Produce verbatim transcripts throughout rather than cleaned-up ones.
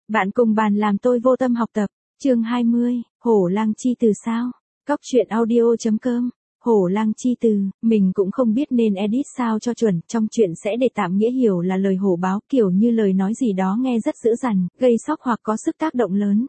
Bạn cùng bàn làm tôi vô tâm học tập. Chương hai mươi, Hổ Lang Chi Từ sao? Cóc truyện audio chấm com. Hổ Lang Chi Từ, mình cũng không biết nên edit sao cho chuẩn, trong chuyện sẽ để tạm nghĩa hiểu là lời hổ báo, kiểu như lời nói gì đó nghe rất dữ dằn, gây sốc hoặc có sức tác động lớn.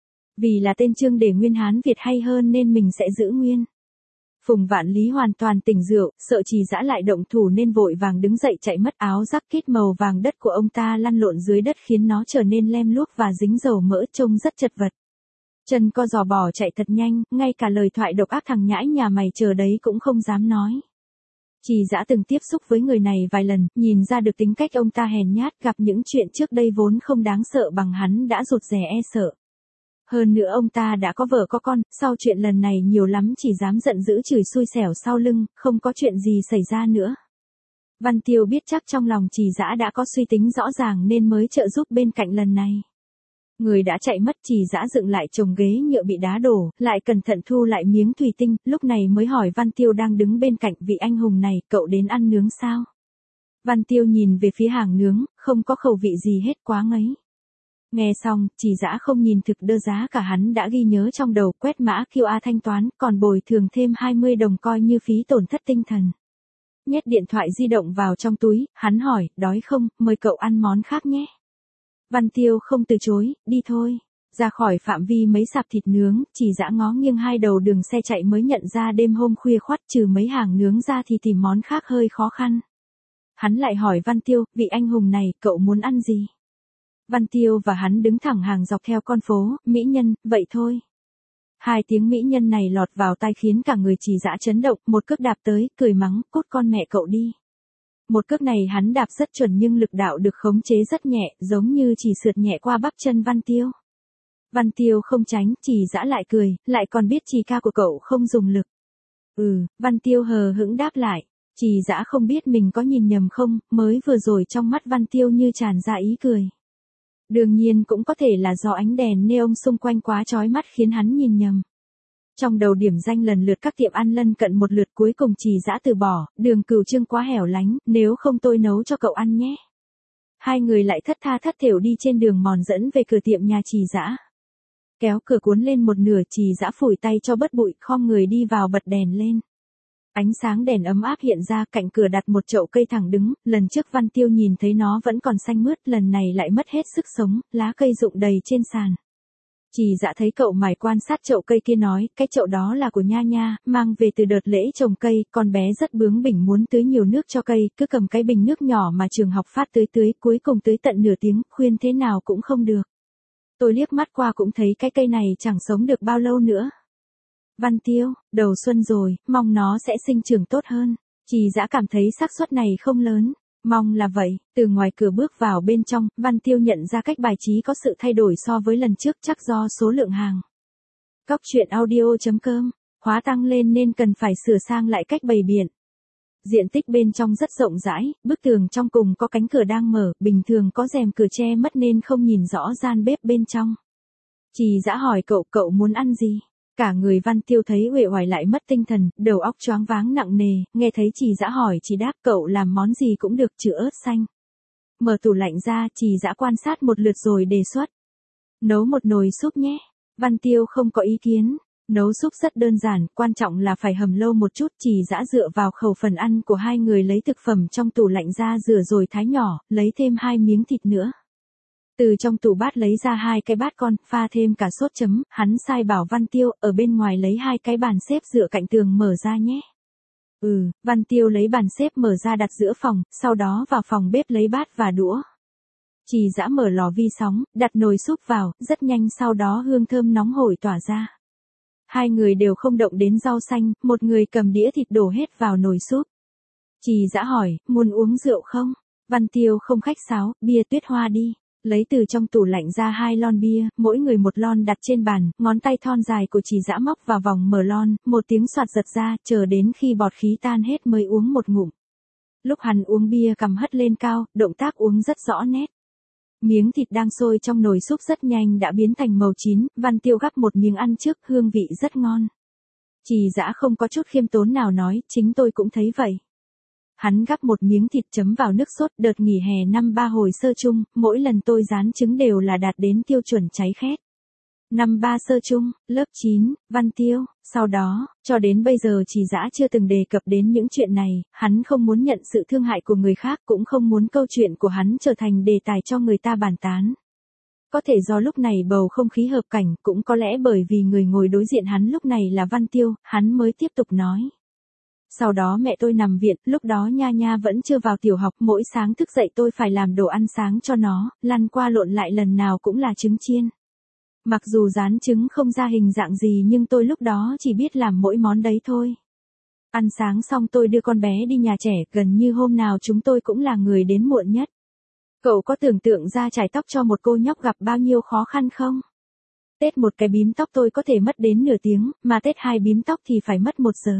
Vì là tên chương để nguyên Hán Việt hay hơn nên mình sẽ giữ nguyên. Phùng Vạn Lý hoàn toàn tỉnh rượu, sợ Trì Dã lại động thủ nên vội vàng đứng dậy chạy mất, áo jacket màu vàng đất của ông ta lăn lộn dưới đất khiến nó trở nên lem luốc và dính dầu mỡ, trông rất chật vật. Chân co giò bò chạy thật nhanh, ngay cả lời thoại độc ác thằng nhãi nhà mày chờ đấy cũng không dám nói. Trì Dã từng tiếp xúc với người này vài lần, nhìn ra được tính cách ông ta hèn nhát, gặp những chuyện trước đây vốn không đáng sợ bằng hắn đã rụt rè e sợ. Hơn nữa ông ta đã có vợ có con, sau chuyện lần này nhiều lắm chỉ dám giận dữ chửi xui xẻo sau lưng, không có chuyện gì xảy ra nữa. Văn Tiêu biết chắc trong lòng Trì Dã đã có suy tính rõ ràng nên mới trợ giúp bên cạnh lần này. Người đã chạy mất, Trì Dã dựng lại chồng ghế nhựa bị đá đổ, lại cẩn thận thu lại miếng thủy tinh, lúc này mới hỏi Văn Tiêu đang đứng bên cạnh, vị anh hùng này, cậu đến ăn nướng sao? Văn Tiêu nhìn về phía hàng nướng, không có khẩu vị gì hết, quá ngấy. Nghe xong, Trì Dã không nhìn thực đơn giá cả hắn đã ghi nhớ trong đầu, quét mã quy rờ thanh toán, còn bồi thường thêm hai mươi đồng coi như phí tổn thất tinh thần. Nhét điện thoại di động vào trong túi, hắn hỏi, đói không, mời cậu ăn món khác nhé. Văn Tiêu không từ chối, đi thôi. Ra khỏi phạm vi mấy sạp thịt nướng, Trì Dã ngó nghiêng hai đầu đường xe chạy mới nhận ra đêm hôm khuya khoắt trừ mấy hàng nướng ra thì tìm món khác hơi khó khăn. Hắn lại hỏi Văn Tiêu, vị anh hùng này, cậu muốn ăn gì? Văn Tiêu và hắn đứng thẳng hàng dọc theo con phố, mỹ nhân, vậy thôi. Hai tiếng mỹ nhân này lọt vào tai khiến cả người Trì Dã chấn động, một cước đạp tới, cười mắng, cút con mẹ cậu đi. Một cước này hắn đạp rất chuẩn nhưng lực đạo được khống chế rất nhẹ, giống như chỉ sượt nhẹ qua bắp chân Văn Tiêu. Văn Tiêu không tránh, Trì Dã lại cười, lại còn biết Trì ca của cậu không dùng lực. Ừ, Văn Tiêu hờ hững đáp lại. Trì Dã không biết mình có nhìn nhầm không, mới vừa rồi trong mắt Văn Tiêu như tràn ra ý cười. Đương nhiên cũng có thể là do ánh đèn neon xung quanh quá chói mắt khiến hắn nhìn nhầm. Trong đầu điểm danh lần lượt các tiệm ăn lân cận một lượt, cuối cùng Trì Dã từ bỏ, đường Cửu Trương quá hẻo lánh, nếu không tôi nấu cho cậu ăn nhé. Hai người lại thất tha thất thểu đi trên đường mòn dẫn về cửa tiệm nhà Trì Dã. Kéo cửa cuốn lên một nửa, Trì Dã phủi tay cho bớt bụi, khom người đi vào bật đèn lên. Ánh sáng đèn ấm áp hiện ra, cạnh cửa đặt một chậu cây thẳng đứng, lần trước Văn Tiêu nhìn thấy nó vẫn còn xanh mướt, lần này lại mất hết sức sống, lá cây rụng đầy trên sàn. Trì Dã thấy cậu mải quan sát chậu cây kia nói, cái chậu đó là của Nha Nha, mang về từ đợt lễ trồng cây, con bé rất bướng bỉnh muốn tưới nhiều nước cho cây, cứ cầm cái bình nước nhỏ mà trường học phát tưới tưới, cuối cùng tưới tận nửa tiếng, khuyên thế nào cũng không được. Tôi liếc mắt qua cũng thấy cái cây này chẳng sống được bao lâu nữa. Văn Tiêu, đầu xuân rồi, mong nó sẽ sinh trưởng tốt hơn. Trì Dã cảm thấy xác suất này không lớn. Mong là vậy, từ ngoài cửa bước vào bên trong, Văn Tiêu nhận ra cách bài trí có sự thay đổi so với lần trước, chắc do số lượng hàng. Cóc truyện audio chấm com, hóa tăng lên nên cần phải sửa sang lại cách bày biện. Diện tích bên trong rất rộng rãi, bức tường trong cùng có cánh cửa đang mở, bình thường có rèm cửa che mất nên không nhìn rõ gian bếp bên trong. Trì Dã hỏi cậu, cậu muốn ăn gì? Cả người Văn Tiêu thấy uể oải lại mất tinh thần, đầu óc choáng váng nặng nề, nghe thấy Trì Dã hỏi chỉ đáp cậu làm món gì cũng được trừ ớt xanh. Mở tủ lạnh ra, Trì Dã quan sát một lượt rồi đề xuất. Nấu một nồi súp nhé. Văn Tiêu không có ý kiến. Nấu súp rất đơn giản, quan trọng là phải hầm lâu một chút. Trì Dã dựa vào khẩu phần ăn của hai người lấy thực phẩm trong tủ lạnh ra rửa rồi thái nhỏ, lấy thêm hai miếng thịt nữa. Từ trong tủ bát lấy ra hai cái bát con, pha thêm cả sốt chấm, hắn sai bảo Văn Tiêu, ở bên ngoài lấy hai cái bàn xếp dựa cạnh tường mở ra nhé. Ừ, Văn Tiêu lấy bàn xếp mở ra đặt giữa phòng, sau đó vào phòng bếp lấy bát và đũa. Trì Dã mở lò vi sóng, đặt nồi súp vào, rất nhanh sau đó hương thơm nóng hổi tỏa ra. Hai người đều không động đến rau xanh, một người cầm đĩa thịt đổ hết vào nồi súp. Trì Dã hỏi, muốn uống rượu không? Văn Tiêu không khách sáo, bia Tuyết Hoa đi. Lấy từ trong tủ lạnh ra hai lon bia, mỗi người một lon đặt trên bàn, ngón tay thon dài của Trì Dã móc vào vòng mở lon, một tiếng xoạt giật ra, chờ đến khi bọt khí tan hết mới uống một ngụm. Lúc hắn uống bia cầm hất lên cao, động tác uống rất rõ nét. Miếng thịt đang sôi trong nồi súp rất nhanh đã biến thành màu chín, Văn Tiêu gắp một miếng ăn trước, hương vị rất ngon. Trì Dã không có chút khiêm tốn nào nói, chính tôi cũng thấy vậy. Hắn gắp một miếng thịt chấm vào nước sốt. Đợt nghỉ hè năm ba hồi sơ chung, mỗi lần tôi rán trứng đều là đạt đến tiêu chuẩn cháy khét. Năm ba sơ chung, lớp chín, Văn Tiêu, sau đó, cho đến bây giờ Trì Dã chưa từng đề cập đến những chuyện này, hắn không muốn nhận sự thương hại của người khác, cũng không muốn câu chuyện của hắn trở thành đề tài cho người ta bàn tán. Có thể do lúc này bầu không khí hợp cảnh, cũng có lẽ bởi vì người ngồi đối diện hắn lúc này là Văn Tiêu, hắn mới tiếp tục nói. Sau đó mẹ tôi nằm viện, lúc đó Nha Nha vẫn chưa vào tiểu học, mỗi sáng thức dậy tôi phải làm đồ ăn sáng cho nó, lăn qua lộn lại lần nào cũng là trứng chiên. Mặc dù rán trứng không ra hình dạng gì nhưng tôi lúc đó chỉ biết làm mỗi món đấy thôi. Ăn sáng xong tôi đưa con bé đi nhà trẻ, gần như hôm nào chúng tôi cũng là người đến muộn nhất. Cậu có tưởng tượng ra chải tóc cho một cô nhóc gặp bao nhiêu khó khăn không? Tết một cái bím tóc tôi có thể mất đến nửa tiếng, mà tết hai bím tóc thì phải mất một giờ.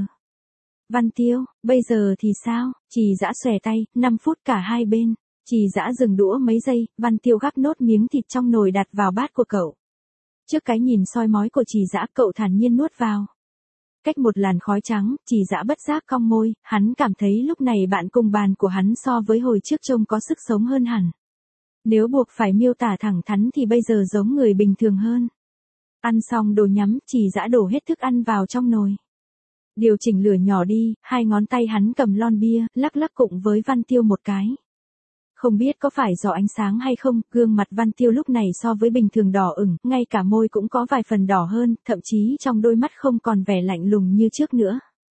Văn Tiêu, bây giờ thì sao? Trì Dã xòe tay, năm phút cả hai bên. Trì Dã dừng đũa mấy giây, Văn Tiêu gắp nốt miếng thịt trong nồi đặt vào bát của cậu. Trước cái nhìn soi mói của Trì Dã, cậu thản nhiên nuốt vào. Cách một làn khói trắng, Trì Dã bất giác cong môi, hắn cảm thấy lúc này bạn cùng bàn của hắn so với hồi trước trông có sức sống hơn hẳn. Nếu buộc phải miêu tả thẳng thắn thì bây giờ giống người bình thường hơn. Ăn xong đồ nhắm, Trì Dã đổ hết thức ăn vào trong nồi. Điều chỉnh lửa nhỏ đi, hai ngón tay hắn cầm lon bia, lắc lắc cùng với Văn Tiêu một cái. Không biết có phải do ánh sáng hay không, gương mặt Văn Tiêu lúc này so với bình thường đỏ ửng, ngay cả môi cũng có vài phần đỏ hơn, thậm chí trong đôi mắt không còn vẻ lạnh lùng như trước nữa.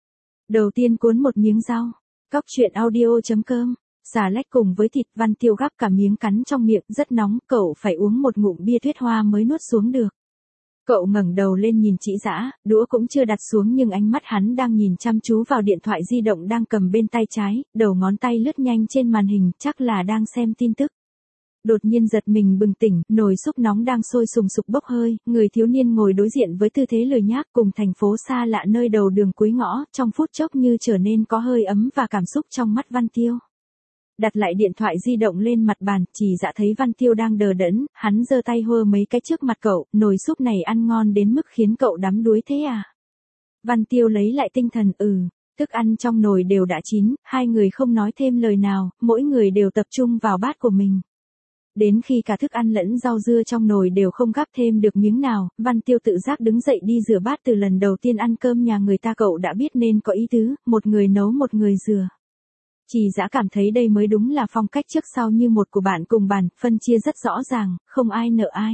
Đầu tiên cuốn một miếng rau. Cóc truyện audio chấm com. Xà lách cùng với thịt, Văn Tiêu gắp cả miếng cắn trong miệng, rất nóng, cậu phải uống một ngụm bia Tuyết Hoa mới nuốt xuống được. Cậu ngẩng đầu lên nhìn Trì Dã, đũa cũng chưa đặt xuống nhưng ánh mắt hắn đang nhìn chăm chú vào điện thoại di động đang cầm bên tay trái, đầu ngón tay lướt nhanh trên màn hình, chắc là đang xem tin tức. Đột nhiên giật mình bừng tỉnh, nồi súp nóng đang sôi sùng sục bốc hơi, người thiếu niên ngồi đối diện với tư thế lười nhác cùng thành phố xa lạ nơi đầu đường cuối ngõ, trong phút chốc như trở nên có hơi ấm và cảm xúc trong mắt Văn Tiêu. Đặt lại điện thoại di động lên mặt bàn, Trì Dã thấy Văn Tiêu đang đờ đẫn, hắn giơ tay hơ mấy cái trước mặt cậu, nồi súp này ăn ngon đến mức khiến cậu đắm đuối thế à? Văn Tiêu lấy lại tinh thần, ừ, thức ăn trong nồi đều đã chín, hai người không nói thêm lời nào, mỗi người đều tập trung vào bát của mình. Đến khi cả thức ăn lẫn rau dưa trong nồi đều không gắp thêm được miếng nào, Văn Tiêu tự giác đứng dậy đi rửa bát. Từ lần đầu tiên ăn cơm nhà người ta cậu đã biết nên có ý tứ, một người nấu một người rửa. Trì Dã cảm thấy đây mới đúng là phong cách trước sau như một của bạn cùng bàn, phân chia rất rõ ràng, không ai nợ ai.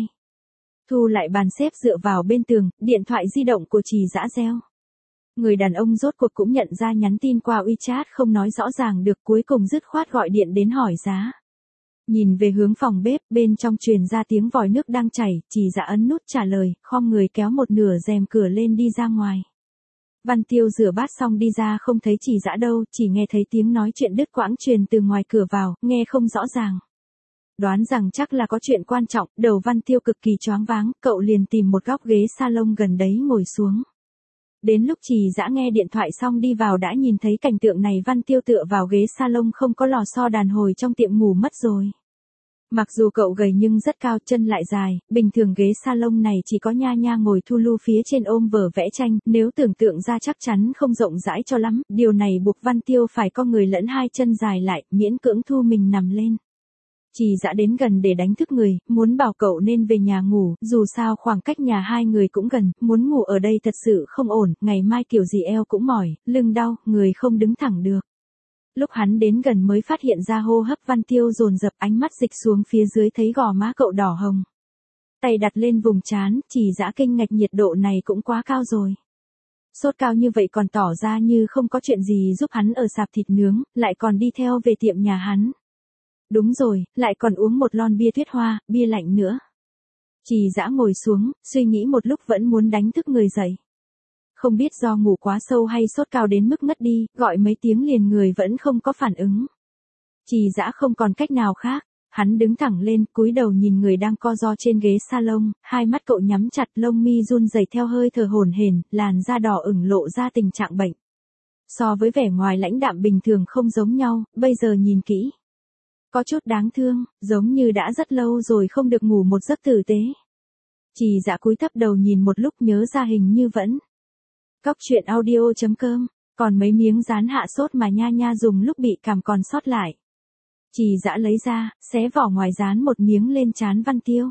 Thu lại bàn xếp dựa vào bên tường, điện thoại di động của Trì Dã reo. Người đàn ông rốt cuộc cũng nhận ra nhắn tin qua WeChat không nói rõ ràng được, cuối cùng dứt khoát gọi điện đến hỏi giá. Nhìn về hướng phòng bếp, bên trong truyền ra tiếng vòi nước đang chảy, Trì Dã ấn nút trả lời, khom người kéo một nửa rèm cửa lên đi ra ngoài. Văn Tiêu rửa bát xong đi ra không thấy Trì Dã đâu, chỉ nghe thấy tiếng nói chuyện đứt quãng truyền từ ngoài cửa vào, nghe không rõ ràng. Đoán rằng chắc là có chuyện quan trọng, đầu Văn Tiêu cực kỳ choáng váng, cậu liền tìm một góc ghế salon gần đấy ngồi xuống. Đến lúc Trì Dã nghe điện thoại xong đi vào đã nhìn thấy cảnh tượng này, Văn Tiêu tựa vào ghế salon không có lò xo đàn hồi trong tiệm ngủ mất rồi. Mặc dù cậu gầy nhưng rất cao, chân lại dài, bình thường ghế salon này chỉ có Nha Nha ngồi thu lu phía trên ôm vở vẽ tranh, nếu tưởng tượng ra chắc chắn không rộng rãi cho lắm, điều này buộc Văn Tiêu phải co người lẫn hai chân dài lại, miễn cưỡng thu mình nằm lên. Trì Dã đến gần để đánh thức người, muốn bảo cậu nên về nhà ngủ, dù sao khoảng cách nhà hai người cũng gần, muốn ngủ ở đây thật sự không ổn, ngày mai kiểu gì eo cũng mỏi, lưng đau, người không đứng thẳng được. Lúc hắn đến gần mới phát hiện ra hô hấp Văn Tiêu dồn dập, ánh mắt dịch xuống phía dưới thấy gò má cậu đỏ hồng. Tay đặt lên vùng trán, Trì Dã kinh ngạc, nhiệt độ này cũng quá cao rồi. Sốt cao như vậy còn tỏ ra như không có chuyện gì giúp hắn ở sạp thịt nướng, lại còn đi theo về tiệm nhà hắn. Đúng rồi, lại còn uống một lon bia Tuyết Hoa, bia lạnh nữa. Trì Dã ngồi xuống, suy nghĩ một lúc vẫn muốn đánh thức người dậy. Không biết do ngủ quá sâu hay sốt cao đến mức ngất đi, gọi mấy tiếng liền người vẫn không có phản ứng. Trì Dã không còn cách nào khác, hắn đứng thẳng lên, cúi đầu nhìn người đang co ro trên ghế salon, hai mắt cậu nhắm chặt, lông mi run rẩy theo hơi thở hổn hển, làn da đỏ ửng lộ ra tình trạng bệnh. So với vẻ ngoài lãnh đạm bình thường không giống nhau, bây giờ nhìn kỹ. Có chút đáng thương, giống như đã rất lâu rồi không được ngủ một giấc tử tế. Trì Dã cúi thấp đầu nhìn một lúc nhớ ra hình như vẫn. Cóc truyện audio chấm com Còn mấy miếng rán hạ sốt mà Nha Nha dùng lúc bị cảm còn sót lại. Trì Dã lấy ra, xé vỏ ngoài dán một miếng lên trán Văn Tiêu.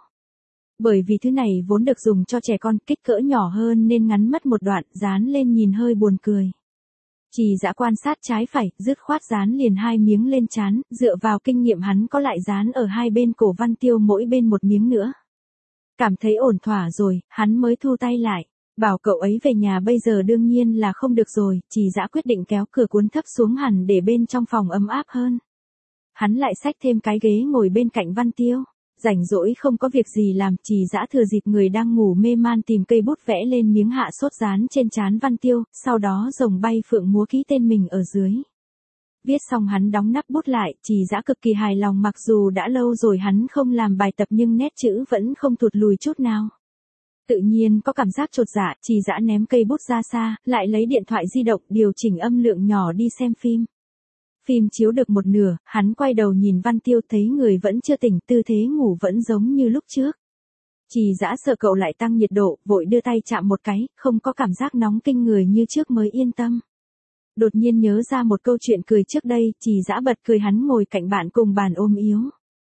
Bởi vì thứ này vốn được dùng cho trẻ con, kích cỡ nhỏ hơn nên ngắn mất một đoạn, dán lên nhìn hơi buồn cười. Trì Dã quan sát trái phải, dứt khoát dán liền hai miếng lên trán, dựa vào kinh nghiệm hắn có lại dán ở hai bên cổ Văn Tiêu mỗi bên một miếng nữa. Cảm thấy ổn thỏa rồi, hắn mới thu tay lại. Bảo cậu ấy về nhà bây giờ đương nhiên là không được rồi, Trì Dã quyết định kéo cửa cuốn thấp xuống hẳn để bên trong phòng ấm áp hơn. Hắn lại xách thêm cái ghế ngồi bên cạnh Văn Tiêu. Rảnh rỗi không có việc gì làm, Trì Dã thừa dịp người đang ngủ mê man tìm cây bút vẽ lên miếng hạ sốt dán trên trán Văn Tiêu, sau đó rồng bay phượng múa ký tên mình ở dưới. Viết xong hắn đóng nắp bút lại, Trì Dã cực kỳ hài lòng, mặc dù đã lâu rồi hắn không làm bài tập nhưng nét chữ vẫn không thụt lùi chút nào. Tự nhiên có cảm giác chột dạ, Trì Dã ném cây bút ra xa, lại lấy điện thoại di động điều chỉnh âm lượng nhỏ đi xem phim. Phim chiếu được một nửa, hắn quay đầu nhìn Văn Tiêu thấy người vẫn chưa tỉnh, tư thế ngủ vẫn giống như lúc trước. Trì Dã sợ cậu lại tăng nhiệt độ, vội đưa tay chạm một cái, không có cảm giác nóng kinh người như trước mới yên tâm. Đột nhiên nhớ ra một câu chuyện cười trước đây, Trì Dã bật cười, hắn ngồi cạnh bạn cùng bàn ôm yếu.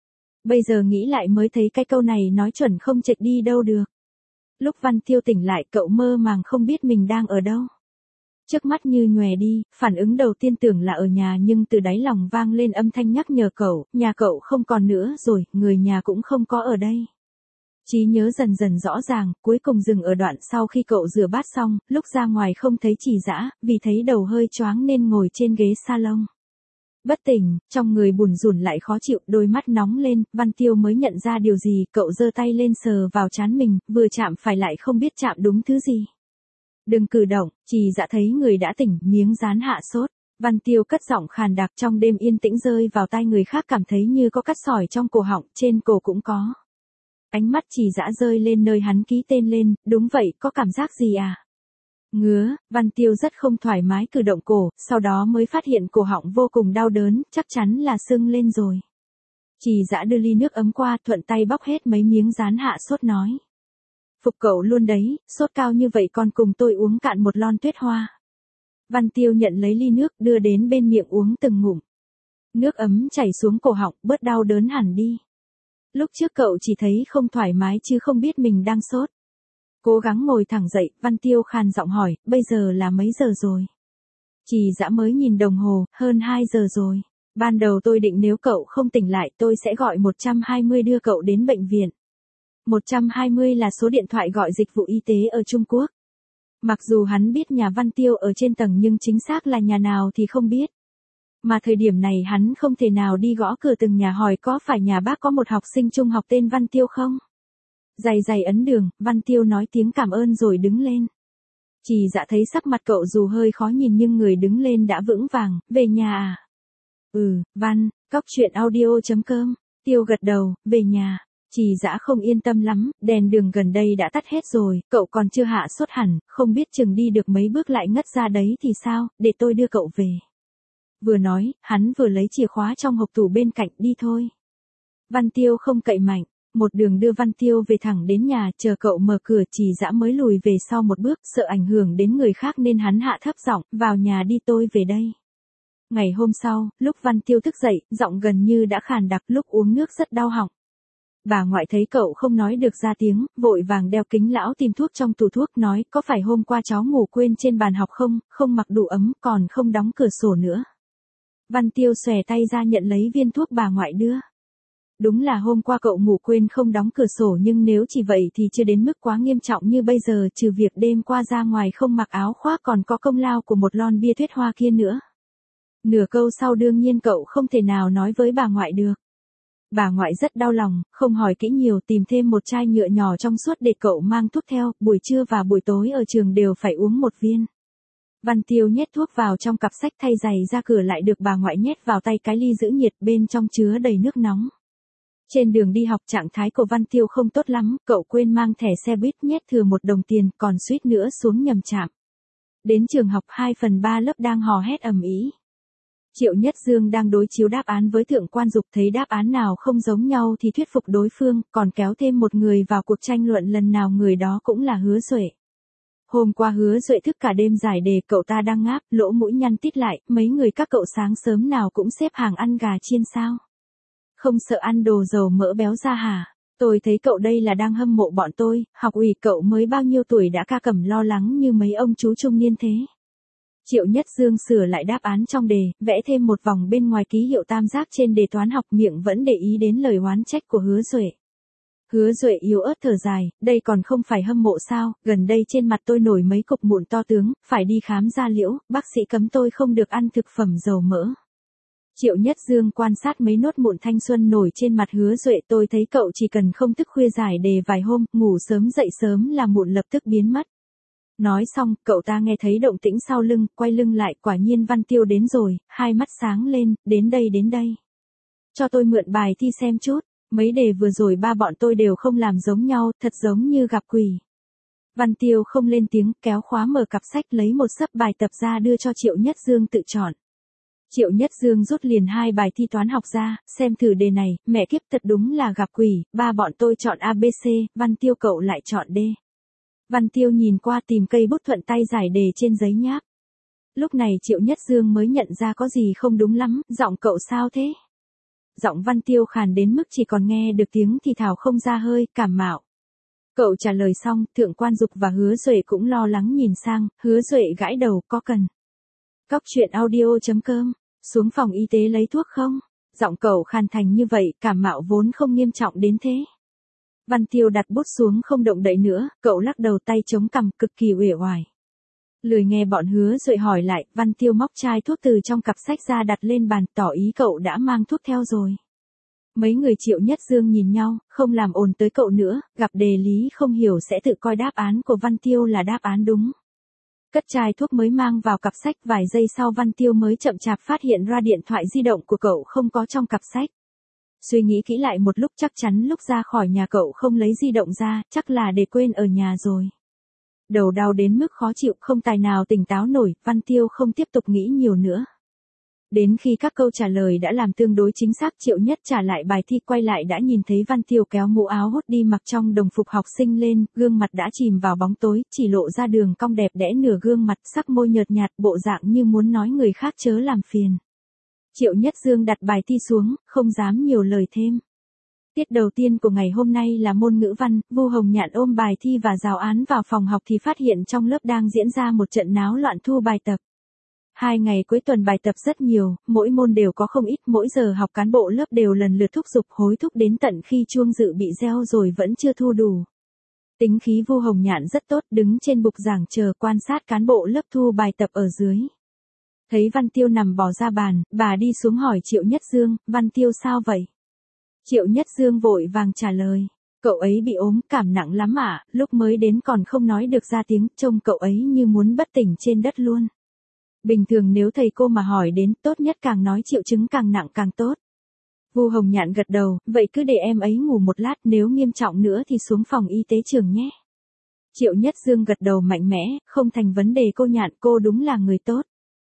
Bây giờ nghĩ lại mới thấy cái câu này nói chuẩn không chệch đi đâu được. Lúc Văn Tiêu tỉnh lại cậu mơ màng không biết mình đang ở đâu. Trước mắt như nhòe đi, phản ứng đầu tiên tưởng là ở nhà nhưng từ đáy lòng vang lên âm thanh nhắc nhở cậu, nhà cậu không còn nữa rồi, người nhà cũng không có ở đây. Trí nhớ dần dần rõ ràng, cuối cùng dừng ở đoạn sau khi cậu rửa bát xong, lúc ra ngoài không thấy Trì Dã, vì thấy đầu hơi choáng nên ngồi trên ghế salon. Bất tỉnh, trong người bủn rủn lại khó chịu, đôi mắt nóng lên, Văn Tiêu mới nhận ra điều gì, cậu giơ tay lên sờ vào trán mình, vừa chạm phải lại không biết chạm đúng thứ gì. Đừng cử động, Trì Dã thấy người đã tỉnh, miếng dán hạ sốt. Văn Tiêu cất giọng khàn đặc trong đêm yên tĩnh rơi vào tai người khác cảm thấy như có cắt sỏi trong cổ họng, trên cổ cũng có. Ánh mắt Trì Dã rơi lên nơi hắn ký tên lên, đúng vậy, có cảm giác gì à? Ngứa, Văn Tiêu rất không thoải mái cử động cổ, sau đó mới phát hiện cổ họng vô cùng đau đớn, chắc chắn là sưng lên rồi. Trì Dã đưa ly nước ấm qua, thuận tay bóc hết mấy miếng dán hạ sốt nói. Phục cậu luôn đấy, sốt cao như vậy còn cùng tôi uống cạn một lon tuyết hoa. Văn Tiêu nhận lấy ly nước đưa đến bên miệng uống từng ngụm. Nước ấm chảy xuống cổ họng, bớt đau đớn hẳn đi. Lúc trước cậu chỉ thấy không thoải mái chứ không biết mình đang sốt. Cố gắng ngồi thẳng dậy, Văn Tiêu khàn giọng hỏi, bây giờ là mấy giờ rồi? Trì Dã mới nhìn đồng hồ, hơn hai giờ rồi. Ban đầu tôi định nếu cậu không tỉnh lại tôi sẽ gọi một hai không đưa cậu đến bệnh viện. một hai không là số điện thoại gọi dịch vụ y tế ở Trung Quốc. Mặc dù hắn biết nhà Văn Tiêu ở trên tầng nhưng chính xác là nhà nào thì không biết. Mà thời điểm này hắn không thể nào đi gõ cửa từng nhà hỏi có phải nhà bác có một học sinh trung học tên Văn Tiêu không? Dày dày ấn đường, Văn Tiêu nói tiếng cảm ơn rồi đứng lên. Trì Dã thấy sắc mặt cậu dù hơi khó nhìn nhưng người đứng lên đã vững vàng, về nhà à? Ừ, Văn, cóc truyện audio chấm com, Tiêu gật đầu, về nhà. Trì Dã không yên tâm lắm, đèn đường gần đây đã tắt hết rồi, cậu còn chưa hạ sốt hẳn, không biết chừng đi được mấy bước lại ngất ra đấy thì sao, để tôi đưa cậu về. Vừa nói, hắn vừa lấy chìa khóa trong hộp tủ bên cạnh, đi thôi. Văn Tiêu không cậy mạnh, một đường đưa Văn Tiêu về thẳng đến nhà, chờ cậu mở cửa. Trì Dã mới lùi về sau một bước, sợ ảnh hưởng đến người khác nên hắn hạ thấp giọng, vào nhà đi tôi về đây. Ngày hôm sau, lúc Văn Tiêu thức dậy, giọng gần như đã khàn đặc, lúc uống nước rất đau họng. Bà ngoại thấy cậu không nói được ra tiếng, vội vàng đeo kính lão tìm thuốc trong tủ thuốc nói, có phải hôm qua cháu ngủ quên trên bàn học không, không mặc đủ ấm, còn không đóng cửa sổ nữa. Văn Tiêu xòe tay ra nhận lấy viên thuốc bà ngoại đưa. Đúng là hôm qua cậu ngủ quên không đóng cửa sổ nhưng nếu chỉ vậy thì chưa đến mức quá nghiêm trọng như bây giờ, trừ việc đêm qua ra ngoài không mặc áo khoác còn có công lao của một lon bia tuyết hoa kia nữa. Nửa câu sau đương nhiên cậu không thể nào nói với bà ngoại được. Bà ngoại rất đau lòng, không hỏi kỹ nhiều, tìm thêm một chai nhựa nhỏ trong suốt để cậu mang thuốc theo, buổi trưa và buổi tối ở trường đều phải uống một viên. Văn Tiêu nhét thuốc vào trong cặp sách thay giày ra cửa lại được bà ngoại nhét vào tay cái ly giữ nhiệt bên trong chứa đầy nước nóng. Trên đường đi học trạng thái của Văn Tiêu không tốt lắm, cậu quên mang thẻ xe buýt nhét thừa một đồng tiền còn suýt nữa xuống nhầm trạm. Đến trường học hai phần ba lớp đang hò hét ầm ĩ. Triệu Nhất Dương đang đối chiếu đáp án với Thượng Quan Dục, thấy đáp án nào không giống nhau thì thuyết phục đối phương, còn kéo thêm một người vào cuộc tranh luận, lần nào người đó cũng là Hứa Duệ. Hôm qua Hứa Duệ thức cả đêm giải đề, cậu ta đang ngáp, lỗ mũi nhăn tít lại, mấy người các cậu sáng sớm nào cũng xếp hàng ăn gà chiên sao? Không sợ ăn đồ dầu mỡ béo ra hả? Tôi thấy cậu đây là đang hâm mộ bọn tôi, học ủy cậu mới bao nhiêu tuổi đã ca cẩm lo lắng như mấy ông chú trung niên thế. Triệu Nhất Dương sửa lại đáp án trong đề, vẽ thêm một vòng bên ngoài ký hiệu tam giác trên đề toán học, miệng vẫn để ý đến lời oán trách của Hứa Duệ. Hứa Duệ yếu ớt thở dài, đây còn không phải hâm mộ sao, gần đây trên mặt tôi nổi mấy cục mụn to tướng, phải đi khám da liễu, bác sĩ cấm tôi không được ăn thực phẩm dầu mỡ. Triệu Nhất Dương quan sát mấy nốt mụn thanh xuân nổi trên mặt Hứa Duệ, tôi thấy cậu chỉ cần không thức khuya giải đề vài hôm, ngủ sớm dậy sớm là mụn lập tức biến mất. Nói xong, cậu ta nghe thấy động tĩnh sau lưng, quay lưng lại, quả nhiên Văn Tiêu đến rồi, hai mắt sáng lên, đến đây đến đây. Cho tôi mượn bài thi xem chút, mấy đề vừa rồi ba bọn tôi đều không làm giống nhau, thật giống như gặp quỷ. Văn Tiêu không lên tiếng, kéo khóa mở cặp sách lấy một xấp bài tập ra đưa cho Triệu Nhất Dương tự chọn. Triệu Nhất Dương rút liền hai bài thi toán học ra, xem thử đề này, mẹ kiếp thật đúng là gặp quỷ, ba bọn tôi chọn A B C, Văn Tiêu cậu lại chọn D. Văn Tiêu nhìn qua tìm cây bút thuận tay giải đề trên giấy nháp. Lúc này Triệu Nhất Dương mới nhận ra có gì không đúng lắm, giọng cậu sao thế? Giọng Văn Tiêu khàn đến mức chỉ còn nghe được tiếng thì thào không ra hơi, cảm mạo. Cậu trả lời xong, Thượng Quan Dục và Hứa Duệ cũng lo lắng nhìn sang, Hứa Duệ gãi đầu, có cần. Cóc truyện audio chấm com, xuống phòng y tế lấy thuốc không? Giọng cậu khàn thành như vậy, cảm mạo vốn không nghiêm trọng đến thế. Văn Tiêu đặt bút xuống không động đậy nữa, cậu lắc đầu tay chống cằm cực kỳ uể oải. Lười nghe bọn Hứa Duệ hỏi lại, Văn Tiêu móc chai thuốc từ trong cặp sách ra đặt lên bàn, tỏ ý cậu đã mang thuốc theo rồi. Mấy người Triệu Nhất Dương nhìn nhau, không làm ồn tới cậu nữa, gặp đề lý không hiểu sẽ tự coi đáp án của Văn Tiêu là đáp án đúng. Cất chai thuốc mới mang vào cặp sách, vài giây sau Văn Tiêu mới chậm chạp phát hiện ra điện thoại di động của cậu không có trong cặp sách. Suy nghĩ kỹ lại một lúc chắc chắn lúc ra khỏi nhà cậu không lấy di động ra, chắc là để quên ở nhà rồi. Đầu đau đến mức khó chịu, không tài nào tỉnh táo nổi, Văn Tiêu không tiếp tục nghĩ nhiều nữa. Đến khi các câu trả lời đã làm tương đối chính xác, Triệu Nhất trả lại bài thi, quay lại đã nhìn thấy Văn Tiêu kéo mũ áo hốt đi mặc trong đồng phục học sinh lên, gương mặt đã chìm vào bóng tối, chỉ lộ ra đường cong đẹp đẽ nửa gương mặt, sắc môi nhợt nhạt, bộ dạng như muốn nói người khác chớ làm phiền. Triệu Nhất Dương đặt bài thi xuống, không dám nhiều lời thêm. Tiết đầu tiên của ngày hôm nay là môn ngữ văn, Vu Hồng Nhạn ôm bài thi và giáo án vào phòng học thì phát hiện trong lớp đang diễn ra một trận náo loạn thu bài tập. Hai ngày cuối tuần bài tập rất nhiều, mỗi môn đều có không ít, mỗi giờ học cán bộ lớp đều lần lượt thúc giục hối thúc đến tận khi chuông dự bị reo rồi vẫn chưa thu đủ. Tính khí Vu Hồng Nhạn rất tốt, đứng trên bục giảng chờ quan sát cán bộ lớp thu bài tập ở dưới. Thấy Văn Tiêu nằm bò ra bàn, bà đi xuống hỏi Triệu Nhất Dương, Văn Tiêu sao vậy? Triệu Nhất Dương vội vàng trả lời, cậu ấy bị ốm, cảm nặng lắm ạ, lúc mới đến còn không nói được ra tiếng, trông cậu ấy như muốn bất tỉnh trên đất luôn. Bình thường nếu thầy cô mà hỏi đến, tốt nhất càng nói triệu chứng càng nặng càng tốt. Vu Hồng Nhạn gật đầu, vậy cứ để em ấy ngủ một lát, nếu nghiêm trọng nữa thì xuống phòng y tế trường nhé. Triệu Nhất Dương gật đầu mạnh mẽ, không thành vấn đề cô Nhạn, cô đúng là người tốt.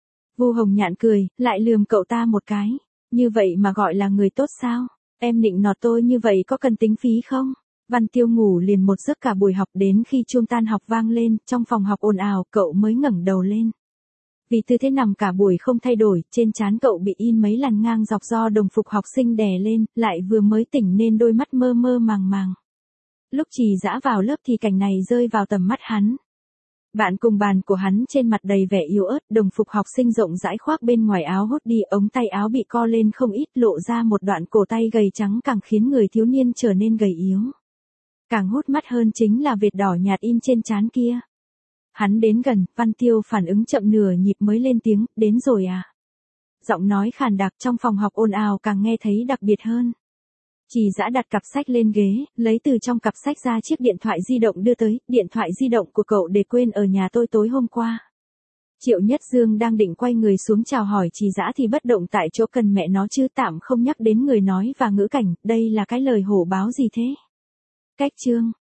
Vu Hồng Nhạn cười, lại lườm cậu ta một cái, như vậy mà gọi là người tốt sao? Em nịnh nọt tôi như vậy có cần tính phí không? Văn Tiêu ngủ liền một giấc cả buổi học, đến khi chuông tan học vang lên, trong phòng học ồn ào, cậu mới ngẩng đầu lên. Vì tư thế nằm cả buổi không thay đổi, trên trán cậu bị in mấy làn ngang dọc do đồng phục học sinh đè lên, lại vừa mới tỉnh nên đôi mắt mơ mơ màng màng. Lúc Trì Dã vào lớp thì cảnh này rơi vào tầm mắt hắn. Bạn cùng bàn của hắn trên mặt đầy vẻ yếu ớt, đồng phục học sinh rộng rãi khoác bên ngoài áo hốt đi, ống tay áo bị co lên không ít, lộ ra một đoạn cổ tay gầy trắng càng khiến người thiếu niên trở nên gầy yếu. Càng hút mắt hơn chính là vệt đỏ nhạt in trên trán kia. Hắn đến gần, Văn Tiêu phản ứng chậm nửa nhịp mới lên tiếng, đến rồi à? Giọng nói khàn đặc trong phòng học ồn ào càng nghe thấy đặc biệt hơn. Trì Dã đặt cặp sách lên ghế, lấy từ trong cặp sách ra chiếc điện thoại di động đưa tới, điện thoại di động của cậu để quên ở nhà tôi tối hôm qua. Triệu Nhất Dương đang định quay người xuống chào hỏi Trì Dã thì bất động tại chỗ, cần mẹ nó chứ, tạm không nhắc đến người nói và ngữ cảnh, đây là cái lời hổ báo gì thế? Cách chương